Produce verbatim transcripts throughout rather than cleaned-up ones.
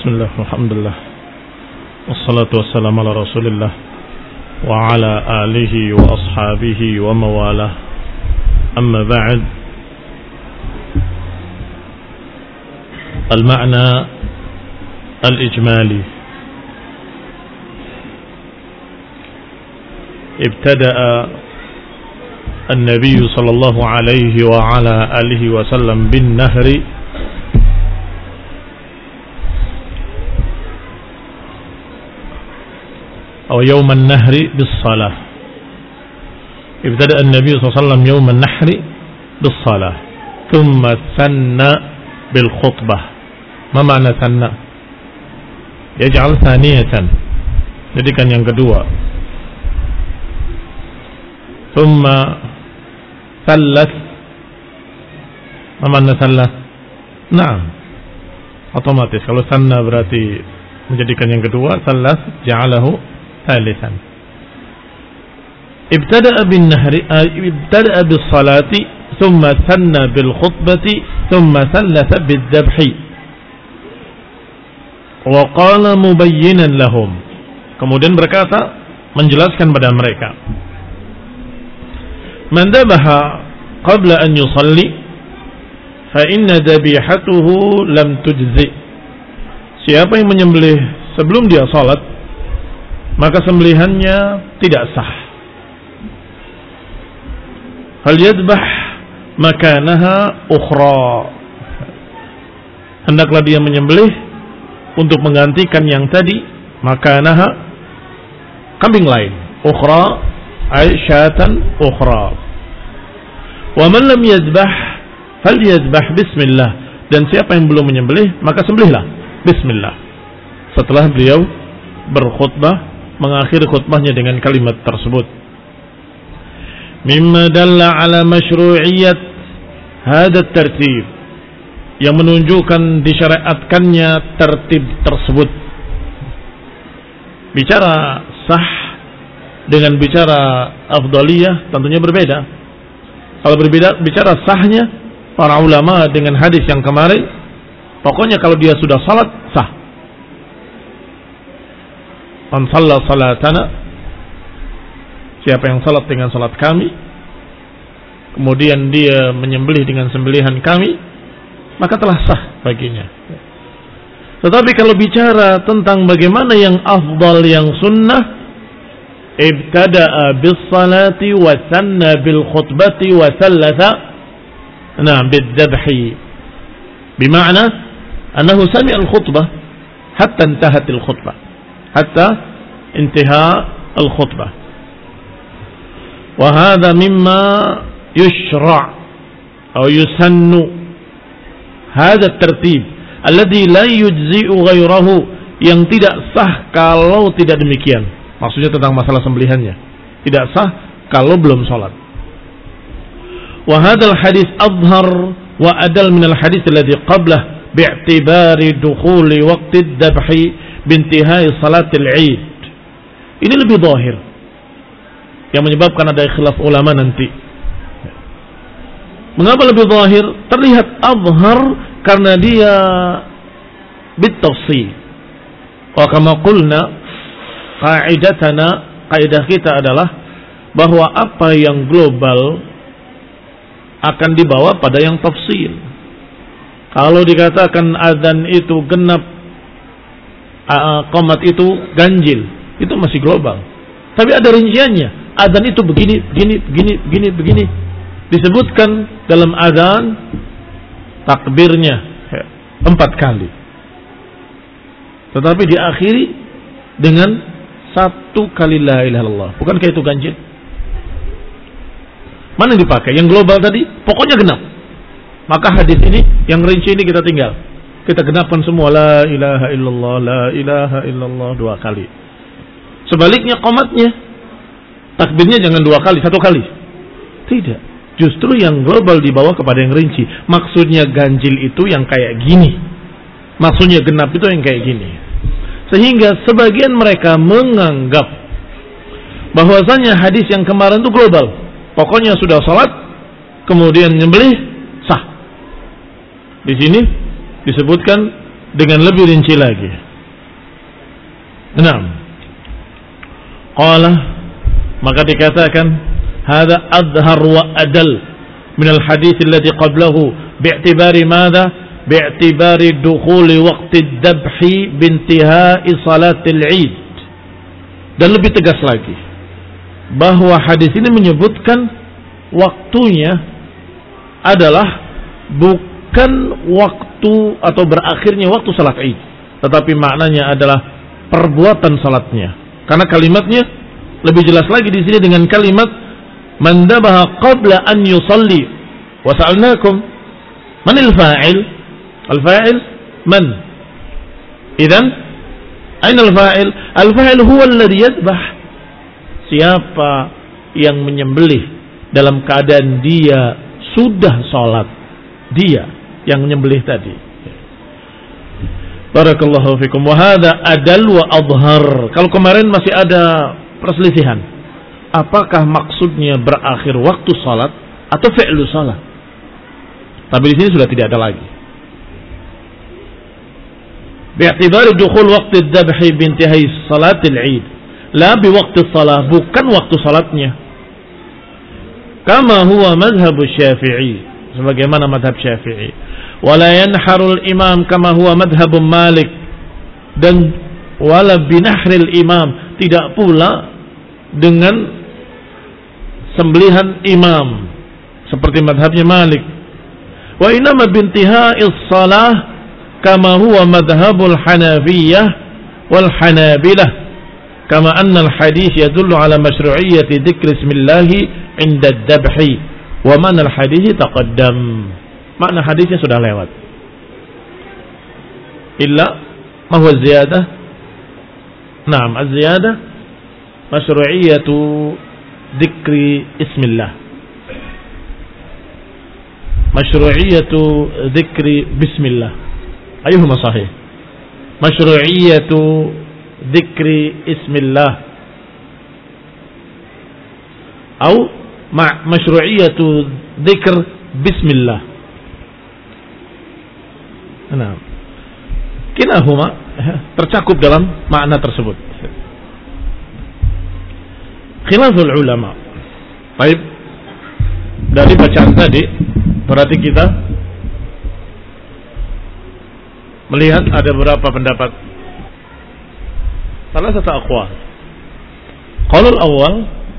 Bismillah, alhamdulillah, wassalatu wassalamu ala rasulillah wa ala alihi wa ashabihi wa mawalah. Amma ba'd. Al-ma'na al-ijmali. Ibtada'a an-nabiy sallallahu alaihi wa ala alihi wa sallam bin nahri أو يوم النهر بالصلاة. ابتدأ النبي صلى الله عليه وسلم يوم النحر بالصلاة ثم ثنى بالخطبة. ما معنى ثنى؟ يجعل ثانية، jadikan yang kedua. ثم ثلث. ما معنى ثلث؟ Nah, otomatis kalau ثنى berarti menjadikan yang kedua, ثلث ja'alahu ثالثا. ابتدأ بالنهر ابتدأ بالصلاة ثم ثنى بالخطبة ثم ثلث بالذبح وقال مبينا لهم. Kemudian berkata, menjelaskan pada mereka, man dhabaha qabla an yusalli fa inna dhabihatuhu lam tujzi. Siapa yang menyembelih sebelum dia salat, maka sembelihannya tidak sah. Hal yadbah makanaha ukhra. Hendaklah dia menyembelih untuk menggantikan yang tadi, makanaha, kambing lain. Ukhra ay syatan ukhra. Wa man lam yadbah hal yadbah bismillah. Dan siapa yang belum menyembelih, maka sembelihlah bismillah. Setelah beliau berkhutbah, mengakhiri khutbahnya dengan kalimat tersebut. Mimma dalla ala masyru'iyyat hadzal tertib, yang menunjukkan disyariatkannya tertib tersebut. Bicara sah dengan bicara afdaliyah tentunya berbeda. Kalau berbeda bicara sahnya, para ulama dengan hadis yang kemarin, pokoknya kalau dia sudah salat sah. Man shalla salatana, siapa yang salat dengan salat kami, kemudian dia menyembelih dengan sembelihan kami, maka telah sah baginya. Tetapi kalau bicara tentang bagaimana yang afdal, yang sunnah, ibtada'a bis salati wa thanna bil khutbati wa thalatha na bid dhabhi, bima'na annahu sami'a al khutbah hatta intahat al khutbah, حتى انتهاء الخطبة. وهذا مما يشرع أو يسن هذا الترتيب الذي لا يجزئ غيره, yang tidak sah kalau tidak demikian. Maksudnya tentang masalah sembelihannya, tidak sah kalau belum sholat. وهذا الحديث أظهر وأدل من الحديث الذي قبله باعتبار دخول وقت الذبح bintihai salatil Eid. Ini lebih zahir, yang menyebabkan ada khilaf ulama nanti. Mengapa lebih zahir? Terlihat azhar karena dia bitafsil. Wa kama qulna, qaidatana, kaidah kita adalah bahwa apa yang global akan dibawa pada yang tafsil. Kalau dikatakan azan itu genap, qomat itu ganjil, itu masih global. Tapi ada rinciannya. Adzan itu begini, begini, begini, begini, begini. Disebutkan dalam adzan takbirnya empat kali. Tetapi diakhiri dengan satu kali la ilaha illallah. Bukankah itu ganjil? Mana yang dipakai? Yang global tadi pokoknya genap. Maka hadis ini, yang rinci ini kita tinggal. Kita genapkan semua la ilaha illallah, la ilaha illallah dua kali. Sebaliknya qomatnya, takbirnya jangan dua kali, satu kali. Tidak. Justru yang global dibawa kepada yang rinci. Maksudnya ganjil itu yang kayak gini. Maksudnya genap itu yang kayak gini. Sehingga sebagian mereka menganggap bahwasanya hadis yang kemarin itu global. Pokoknya sudah salat, kemudian nyembelih, sah. Di sini disebutkan dengan lebih rinci lagi. Naam. Qala, maka dikatakan hadza adhar wa adal min al-hadits alladhi qablahu bi'tibari madha bi'tibari dukhuli waqti ad-dabhi bintihai salatil Eid. Dan lebih tegas lagi bahwa hadis ini menyebutkan waktunya adalah bukan waktu atau berakhirnya waktu salat Id, tetapi maknanya adalah perbuatan salatnya. Karena kalimatnya lebih jelas lagi di sini dengan kalimat man dabaha qabla an yusalli wa sa'alnakum man al-fa'il? Al-fa'il man? Idzan aina al-fa'il? Al-fa'il huwa alladhi yadbah. Siapa yang menyembelih dalam keadaan dia sudah salat, dia yang menyembelih tadi. Barakallahu fikum. Wa hadha adal wa adhar. Kalau kemarin masih ada perselisihan, apakah maksudnya berakhir waktu salat atau fi'lu salat? Tapi di sini sudah tidak ada lagi. Bi'tibari dukhul waqti ad-dabhi bintihai salatil Eid, la bi waqti salat, bukan waktu salatnya. Kama huwa madhhab Syafi'i, sebagaimana madhab Syafi'i. Wala yanharul imam kama huwa madhhab Malik, dan wala binahril imam, tidak pula dengan sembelihan imam seperti madhabnya Malik. Wa inama bintihai salah kama huwa madhhabul Hanafiyah wal Hanabilah, kama anna al hadis yadullu ala mashru'iyyati dzikri ismillahi inda ad-dabhi wa mana al hadis taqaddam. Makna hadisnya sudah lewat. Illa ma huwa ziyadah? Naam, az-ziyadah mashru'iyyatu dzikri ismillah. Mashru'iyyatu dzikri bismillah. Ayuhuma sahih? Mashru'iyyatu dzikri ismillah atau ma mashru'iyyatu dzikr bismillah. Nah, kilahuma tercakup dalam makna tersebut. Khilaful ulama. Baik, dari bacaan tadi berarti kita melihat ada beberapa pendapat. Salah satu aqwal. Qaulul awal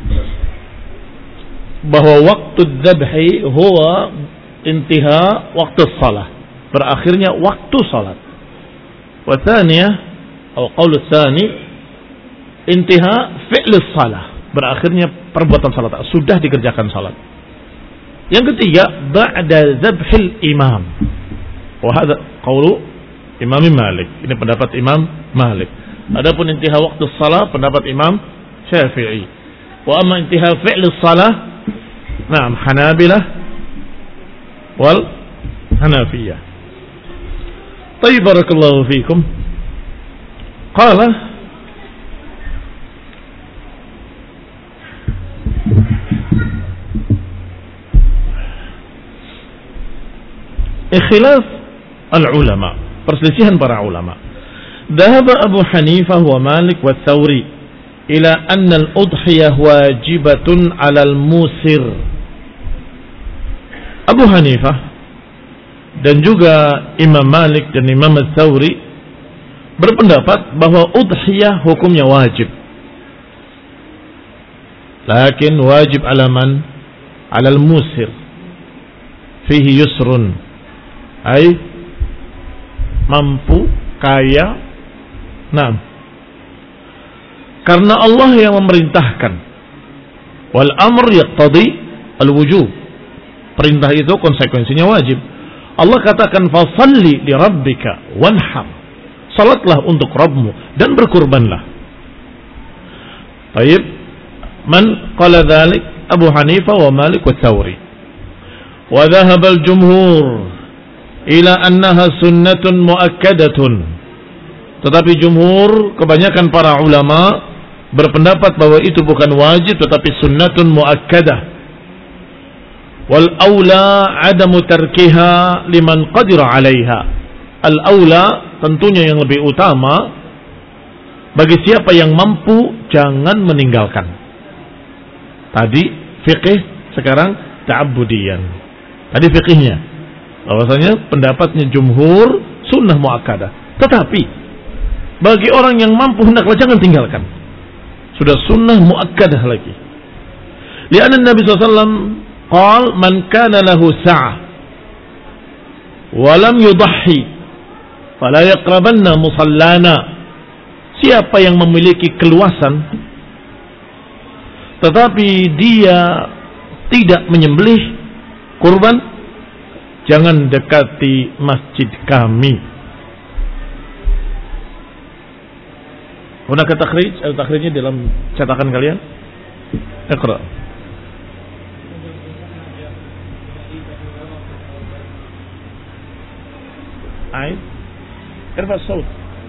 bahwa waktu dzabhi huwa intiha waktu shalah, berakhirnya waktu salat. Wa tsaniyah atau qaul tsani intiha fi'l shalah, berakhirnya perbuatan salat, sudah dikerjakan salat. Yang ketiga ba'da dzabhil imam. Wa hadza qaulu Imam Malik. Ini pendapat Imam Malik. Adapun intiha waktu salat pendapat Imam Syafi'i. Wa amma intiha fi'l shalah, na'am, Hanabilah wal Hanafiyah. Tayyib, barakallahu fikum. Qala ikhtilaf al-ulama, perselisihan para ulama. Dhahaba Abu Hanifah wa Malik wa Thawri ila anna al-udhiyah wajibatun 'ala al-musir. Abu Hanifah dan juga Imam Malik dan Imam Ats-Tsauri berpendapat bahwa udhiyah hukumnya wajib. Lakin wajib alaman alal musir fihi yusrun, ay mampu, kaya. Nah, karena Allah yang memerintahkan. Wal amr yaqtadi al wujub, perintah itu konsekuensinya wajib. Allah katakan fasalli li rabbika wanhar, salatlah untuk Rabbmu dan berkurbanlah. Baik, man qala dzalik? Abu Hanifah wa Malik wa Tsauri. Wa dhahaba al-jumhur ila annaha sunnatun muakkadatun. Tetapi jumhur, kebanyakan para ulama berpendapat bahwa itu bukan wajib tetapi sunnatun muakkadah. Wal aula adamu tarkiha liman qadira 'alaiha. Al aula tentunya yang lebih utama bagi siapa yang mampu jangan meninggalkan. Tadi fikih, sekarang ta'abbudiyan. Tadi fikihnya bahwasanya pendapatnya jumhur sunnah muakkadah. Tetapi bagi orang yang mampu hendaklah jangan tinggalkan. Sudah sunnah muakkadah lagi. Lianna Nabi sallallahu alaihi wasallam qala man kana lahu sa'ah wa lam yudahhi fala yaqrabanna musallana. Siapa yang memiliki keluasan tetapi dia tidak menyembelih kurban, jangan dekati masjid kami. Hunaka takhrij, ada takhrijnya dalam cetakan kalian? Iqra. Aid. Irfa as-saut.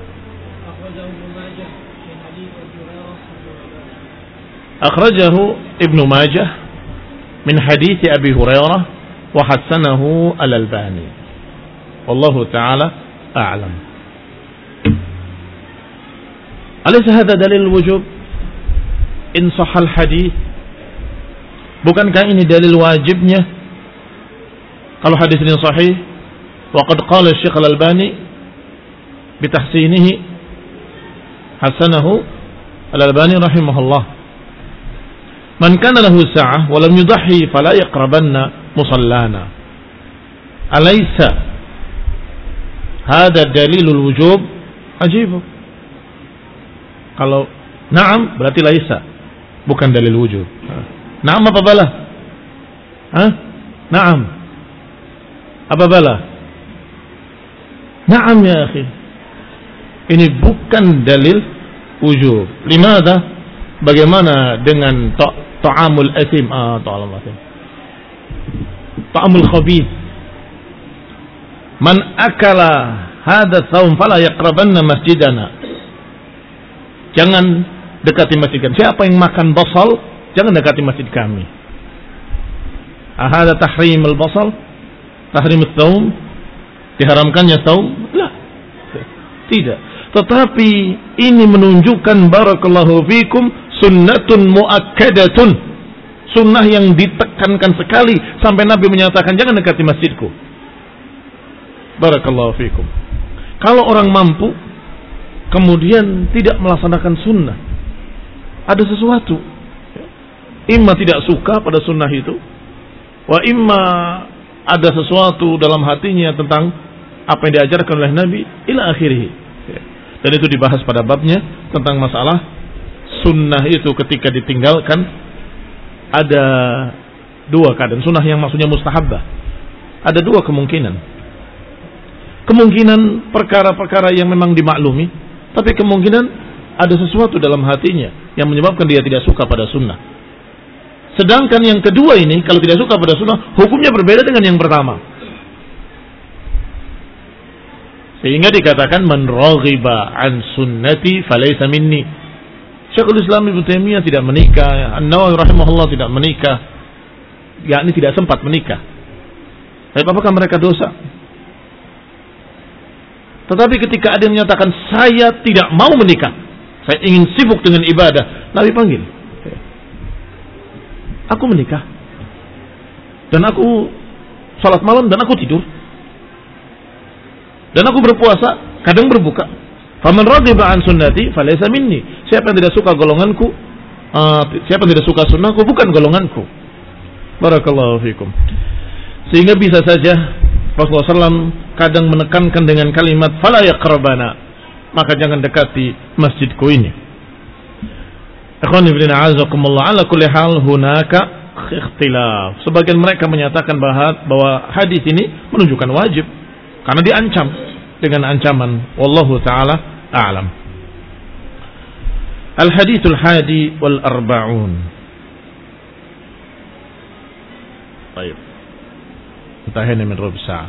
أخرجه ابن ماجه من حديث أبي هريرة وحسنه الألباني والله تعالى أعلم. أليس هذا دليل الوجوب إن صح الحديث؟ bukankah ini dalil wajibnya kalau hadis ini sahih? وقد قال الشيخ الألباني بتحسينه حسنه الألباني رحمه الله Man kana lahu sa'ah wa lam yudahhi fala yaqrabanna musallana. Alaysa hada dalilul wujub? Ajib. Kalau na'am berarti laisa, bukan dalil wujub. Na'am apa bala? Hah? Na'am. Apa bala? Na'am ya akhi. Ini bukan dalil wujub. Limadha? Bagaimana dengan ta' ta'amul asim? Ah, ta'amul asim. Ta'amul khabith. Man akala hadha saum fala yaqrabanna masjidana. Jangan dekati masjid kami. Siapa yang makan basal, jangan dekati masjid kami. Ahada tahrim al-basal? Tahrim al-saum? Diharamkannya saum? La. Tidak. Tetapi ini menunjukkan barakallahu fikum sunnatun muakkadatun. Sunnah yang ditekankan sekali sampai Nabi menyatakan jangan dekati masjidku. Barakallahu fikum. Kalau orang mampu kemudian tidak melaksanakan sunnah, ada sesuatu, imma tidak suka pada sunnah itu, wa imma ada sesuatu dalam hatinya tentang apa yang diajarkan oleh Nabi ila akhirih. Dan itu dibahas pada babnya tentang masalah sunnah itu ketika ditinggalkan ada dua keadaan. Sunnah yang maksudnya mustahabbah, ada dua kemungkinan. Kemungkinan perkara-perkara yang memang dimaklumi, tapi kemungkinan ada sesuatu dalam hatinya yang menyebabkan dia tidak suka pada sunnah. Sedangkan yang kedua ini, kalau tidak suka pada sunnah, hukumnya berbeda dengan yang pertama. Sehingga dikatakan man raghiba an sunnati falaysa minni. Syekhul Islam Ibnu Taimiyah tidak menikah, An-Nawawi rahimahullah tidak menikah, yakni tidak sempat menikah. Tapi apakah mereka dosa? Tetapi ketika ada yang menyatakan saya tidak mau menikah, saya ingin sibuk dengan ibadah, Nabi panggil, aku menikah dan aku salat malam dan aku tidur dan aku berpuasa, kadang berbuka. Faman raghiba an sunnati falaysa minni. Siapa yang tidak suka golonganku, uh, siapa yang tidak suka sunnahku, bukan golonganku. Barakallahu fikum. Sehingga bisa saja Rasulullah shallallahu alaihi wasallam kadang menekankan dengan kalimat fala yaqrabana, maka jangan dekati masjidku ini. Ikhwan fillah a'azakumullah, ala kulli hal hunaka ikhtilaf. Sebagian mereka menyatakan bahwa hadis ini menunjukkan wajib karena diancam dengan ancaman. Wallahu taala a'lam. Al-hadithul hadi wal arba'un. Baik. Intahayna min rubu sa'ah.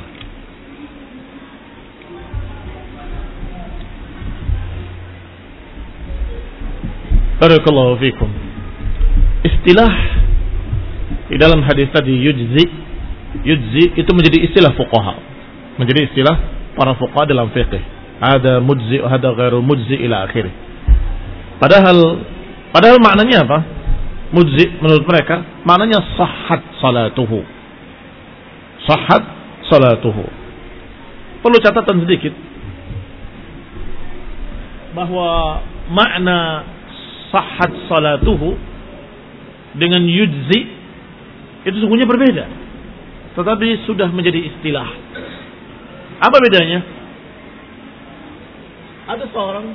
Barakallahu fikum. Istilah di dalam hadis tadi yujzi, yujzi itu menjadi istilah fuqaha, menjadi istilah para fuqaha dalam fiqh. ada mujzi, ada ghairu mujzi ila akhirih. Padahal padahal maknanya apa? Mujzi menurut mereka maknanya sahhat salatuhu. Sahhat salatuhu. Perlu catatan sedikit bahwa makna sahhat salatuhu dengan yujzi itu sungguhnya berbeda, tetapi sudah menjadi istilah. Apa bedanya? Ada seorang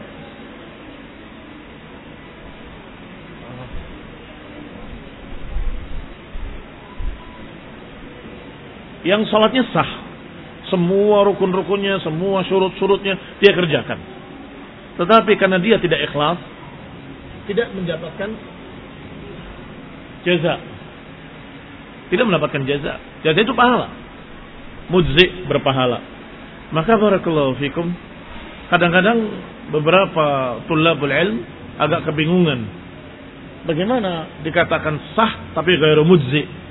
yang sholatnya sah, semua rukun-rukunnya, semua syurut-syurutnya dia kerjakan, tetapi karena dia tidak ikhlas, tidak mendapatkan jaza, tidak mendapatkan jaza. Jaza itu pahala, mujzi berpahala. Maka barakallahu fikum, kadang-kadang beberapa tulabul ilm agak kebingungan, bagaimana dikatakan sah tapi ghairu mujzi.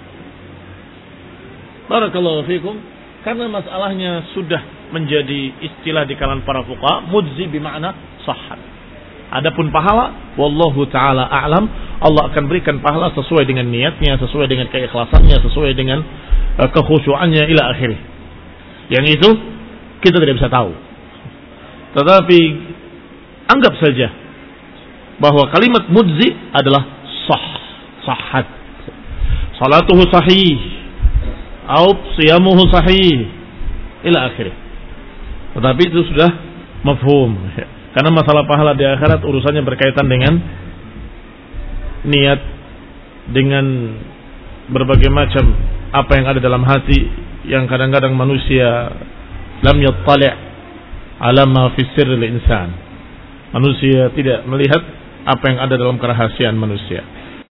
Barakallahu fikum, karena masalahnya sudah menjadi istilah di kalangan para fuqaha, mujzi bermakna sahhat. Adapun pahala, wallahu taala a'lam, Allah akan berikan pahala sesuai dengan niatnya, sesuai dengan keikhlasannya, sesuai dengan uh, kekhusyuannya ila akhirih. Yang itu kita tidak bisa tahu. Tetapi anggap saja bahwa kalimat mujzi adalah sah, sahhat. Salatuhu sahih atau siyamuhu sahih ila akhirih. Tetapi itu sudah mafhum, karena masalah pahala di akhirat urusannya berkaitan dengan niat, dengan berbagai macam apa yang ada dalam hati, yang kadang-kadang manusia lam yattali' ala ma fi sirril insan. Manusia tidak melihat apa yang ada dalam kerahasiaan manusia.